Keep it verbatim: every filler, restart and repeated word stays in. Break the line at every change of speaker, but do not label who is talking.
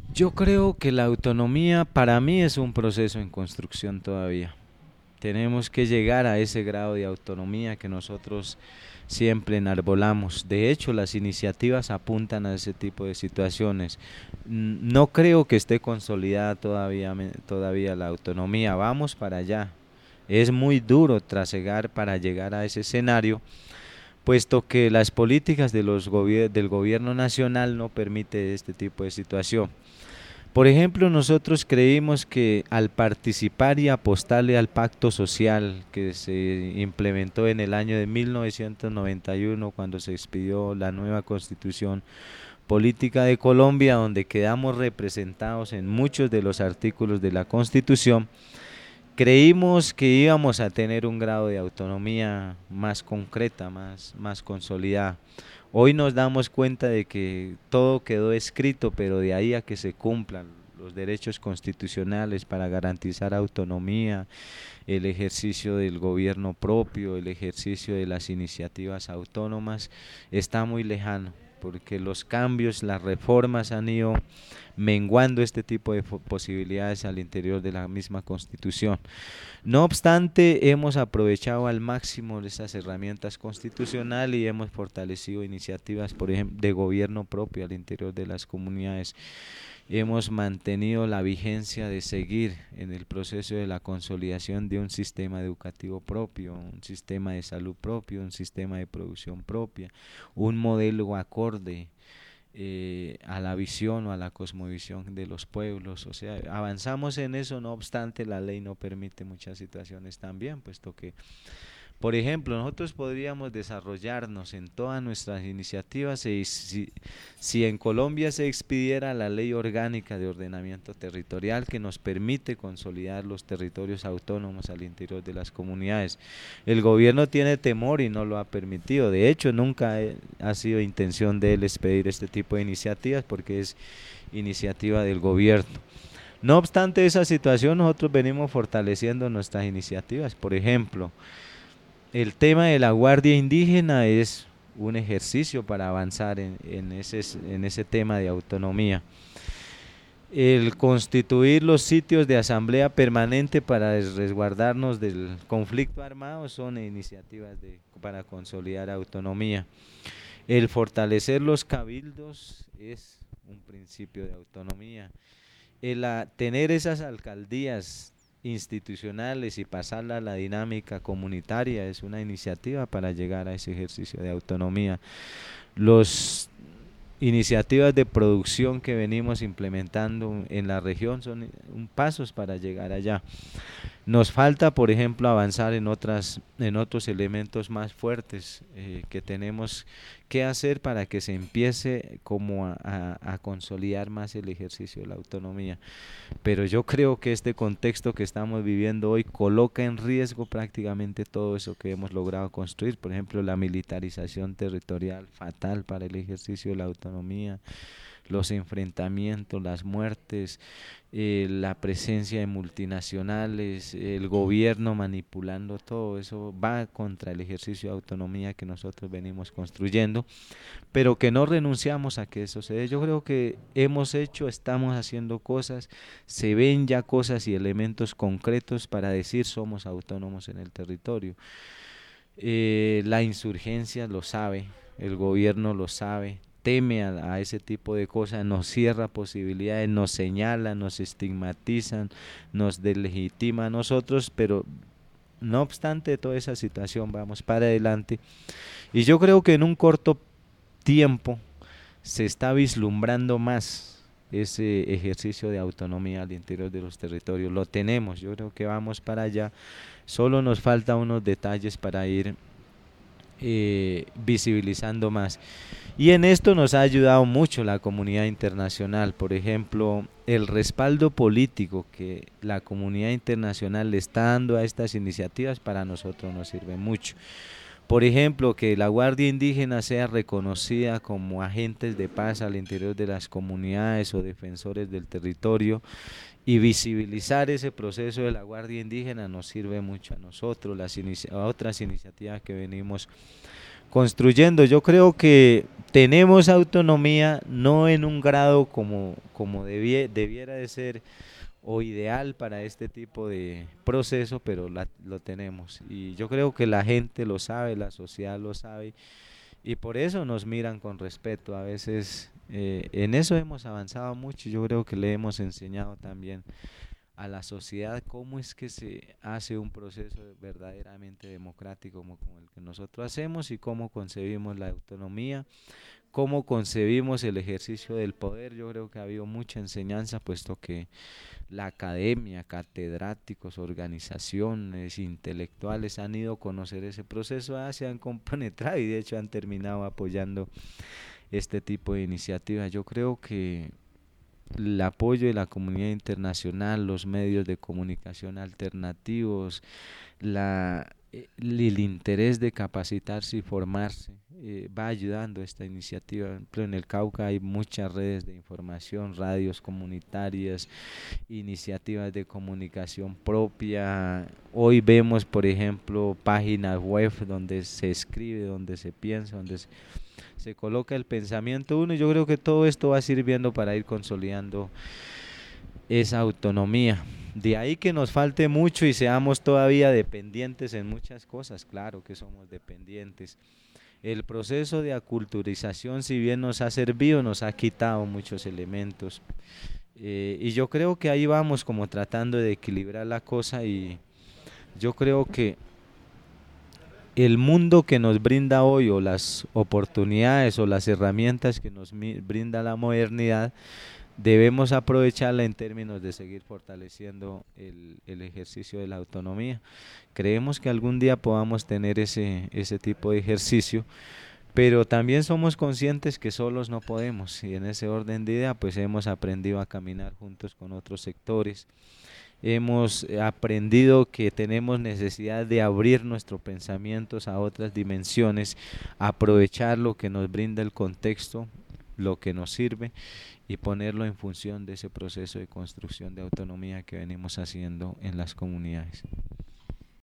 Yo creo que la autonomía para mí es un proceso en construcción todavía. Tenemos que llegar a ese grado de autonomía que nosotros siempre enarbolamos. De hecho, las iniciativas apuntan a ese tipo de situaciones. Mm, No creo que esté consolidada todavía, me- todavía la autonomía. Vamos para allá. Es muy duro trasegar para llegar a ese escenario, puesto que las políticas de los gobier- del gobierno nacional no permite este tipo de situación. Por ejemplo, nosotros creímos que al participar y apostarle al pacto social que se implementó en el año de mil novecientos noventa y uno, cuando se expidió la nueva constitución política de Colombia, donde quedamos representados en muchos de los artículos de la constitución, creímos que íbamos a tener un grado de autonomía más concreta, más, más consolidada. Hoy nos damos cuenta de que todo quedó escrito, pero de ahí a que se cumplan los derechos constitucionales para garantizar autonomía, el ejercicio del gobierno propio, el ejercicio de las iniciativas autónomas, está muy lejano, porque los cambios, las reformas han ido menguando este tipo de posibilidades al interior de la misma Constitución. No obstante, hemos aprovechado al máximo estas herramientas constitucionales y hemos fortalecido iniciativas, por ejemplo, de gobierno propio al interior de las comunidades. Hemos mantenido la vigencia de seguir en el proceso de la consolidación de un sistema educativo propio, un sistema de salud propio, un sistema de producción propia, un modelo acorde eh, a la visión o a la cosmovisión de los pueblos. O sea, avanzamos en eso, no obstante la ley no permite muchas situaciones también, puesto que, por ejemplo, nosotros podríamos desarrollarnos en todas nuestras iniciativas si, si, si en Colombia se expidiera la ley orgánica de ordenamiento territorial que nos permite consolidar los territorios autónomos al interior de las comunidades. El gobierno tiene temor y no lo ha permitido. De hecho, nunca he- ha sido intención de él expedir este tipo de iniciativas porque es iniciativa del gobierno. No obstante esa situación, nosotros venimos fortaleciendo nuestras iniciativas. Por ejemplo, el tema de la Guardia Indígena es un ejercicio para avanzar en, en ese, en ese tema de autonomía. El constituir los sitios de asamblea permanente para resguardarnos del conflicto armado son iniciativas de, para consolidar autonomía. El fortalecer los cabildos es un principio de autonomía. El a, tener esas alcaldías institucionales y pasarla a la dinámica comunitaria es una iniciativa para llegar a ese ejercicio de autonomía. Los iniciativas de producción que venimos implementando en la región son un pasos para llegar allá. Nos falta, por ejemplo, avanzar en otras, en otros elementos más fuertes eh, que tenemos que hacer para que se empiece como a, a, a consolidar más el ejercicio de la autonomía. Pero yo creo que este contexto que estamos viviendo hoy coloca en riesgo prácticamente todo eso que hemos logrado construir. Por ejemplo, la militarización territorial, fatal para el ejercicio de la autonomía, los enfrentamientos, las muertes, eh, la presencia de multinacionales, el gobierno manipulando todo eso va contra el ejercicio de autonomía que nosotros venimos construyendo, pero que no renunciamos a que eso se dé. Yo creo que hemos hecho, estamos haciendo cosas, se ven ya cosas y elementos concretos para decir somos autónomos en el territorio. Eh, la insurgencia lo sabe, el gobierno lo sabe, teme a, a ese tipo de cosas, nos cierra posibilidades, nos señala, nos estigmatizan, nos deslegitima a nosotros, pero no obstante toda esa situación vamos para adelante y yo creo que en un corto tiempo se está vislumbrando más ese ejercicio de autonomía al interior de los territorios. Lo tenemos, yo creo que vamos para allá. Solo nos falta unos detalles para ir eh, visibilizando más. Y en esto nos ha ayudado mucho la comunidad internacional. Por ejemplo, el respaldo político que la comunidad internacional le está dando a estas iniciativas para nosotros nos sirve mucho. Por ejemplo, que la Guardia Indígena sea reconocida como agentes de paz al interior de las comunidades o defensores del territorio y visibilizar ese proceso de la Guardia Indígena nos sirve mucho a nosotros, las inici a otras iniciativas que venimos construyendo. Yo creo que tenemos autonomía, no en un grado como, como debie- debiera de ser o ideal para este tipo de proceso, pero la- lo tenemos. Y yo creo que la gente lo sabe, la sociedad lo sabe, y por eso nos miran con respeto. A veces eh, en eso hemos avanzado mucho. Yo creo que le hemos enseñado también a la sociedad cómo es que se hace un proceso verdaderamente democrático como, como el que nosotros hacemos, y cómo concebimos la autonomía, cómo concebimos el ejercicio del poder. Yo creo que ha habido mucha enseñanza, puesto que la academia, catedráticos, organizaciones, intelectuales han ido a conocer ese proceso, ah, se han compenetrado y de hecho han terminado apoyando este tipo de iniciativas. Yo creo que el apoyo de la comunidad internacional, los medios de comunicación alternativos, la, eh, el interés de capacitarse y formarse, eh, va ayudando a esta iniciativa. Por ejemplo, en el Cauca hay muchas redes de información, radios comunitarias, iniciativas de comunicación propia. Hoy vemos, por ejemplo, páginas web donde se escribe, donde se piensa, donde se, se coloca el pensamiento uno, y yo creo que todo esto va sirviendo para ir consolidando esa autonomía. De ahí que nos falte mucho y seamos todavía dependientes en muchas cosas, claro que somos dependientes. El proceso de aculturización, si bien nos ha servido, nos ha quitado muchos elementos. Eh, y yo creo que ahí vamos como tratando de equilibrar la cosa, y yo creo que el mundo que nos brinda hoy, o las oportunidades o las herramientas que nos mi- brinda la modernidad, debemos aprovecharla en términos de seguir fortaleciendo el, el ejercicio de la autonomía. Creemos que algún día podamos tener ese, ese tipo de ejercicio, pero también somos conscientes que solos no podemos, y en ese orden de idea pues hemos aprendido a caminar juntos con otros sectores. Hemos eh, aprendido que tenemos necesidad de abrir nuestros pensamientos a otras dimensiones, aprovechar lo que nos brinda el contexto, lo que nos sirve, y ponerlo en función de ese proceso de construcción de autonomía que venimos haciendo en las comunidades.